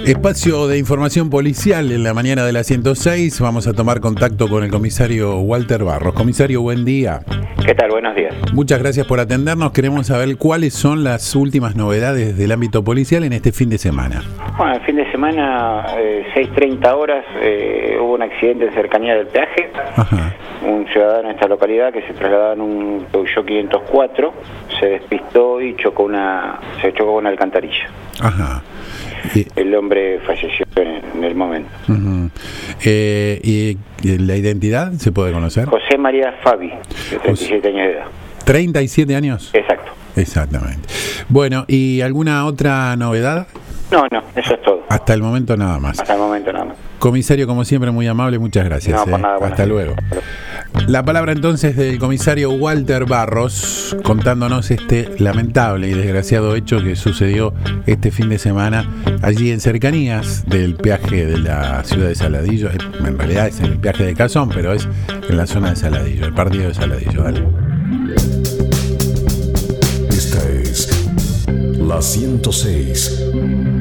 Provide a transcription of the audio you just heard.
Espacio de información policial en la mañana de la 106. Vamos a tomar contacto con el comisario Walter Barros. Comisario, buen día. ¿Qué tal? Buenos días. Muchas gracias por atendernos. Queremos saber cuáles son las últimas novedades del ámbito policial en este fin de semana. Bueno, el fin de semana, 6:30 horas, hubo un accidente en cercanía del peaje. Ajá. Un ciudadano de esta localidad que se trasladaba en un Peugeot 504 se despistó y se chocó con una alcantarilla. Ajá. El hombre falleció en el momento. Uh-huh. ¿Y la identidad se puede conocer? José María Fabi, de 37 años de edad. ¿37 años? Exacto. Exactamente. Bueno, ¿y alguna otra novedad? No, eso es todo. Hasta el momento nada más. Hasta el momento nada más. Comisario, como siempre, muy amable, muchas gracias. No, por nada, hasta luego. La palabra entonces del comisario Walter Barros, contándonos este lamentable y desgraciado hecho que sucedió este fin de semana allí en cercanías del peaje de la ciudad de Saladillo. En realidad es en el peaje de Cazón, pero es en la zona de Saladillo, el partido de Saladillo. Dale. Esta es la 106.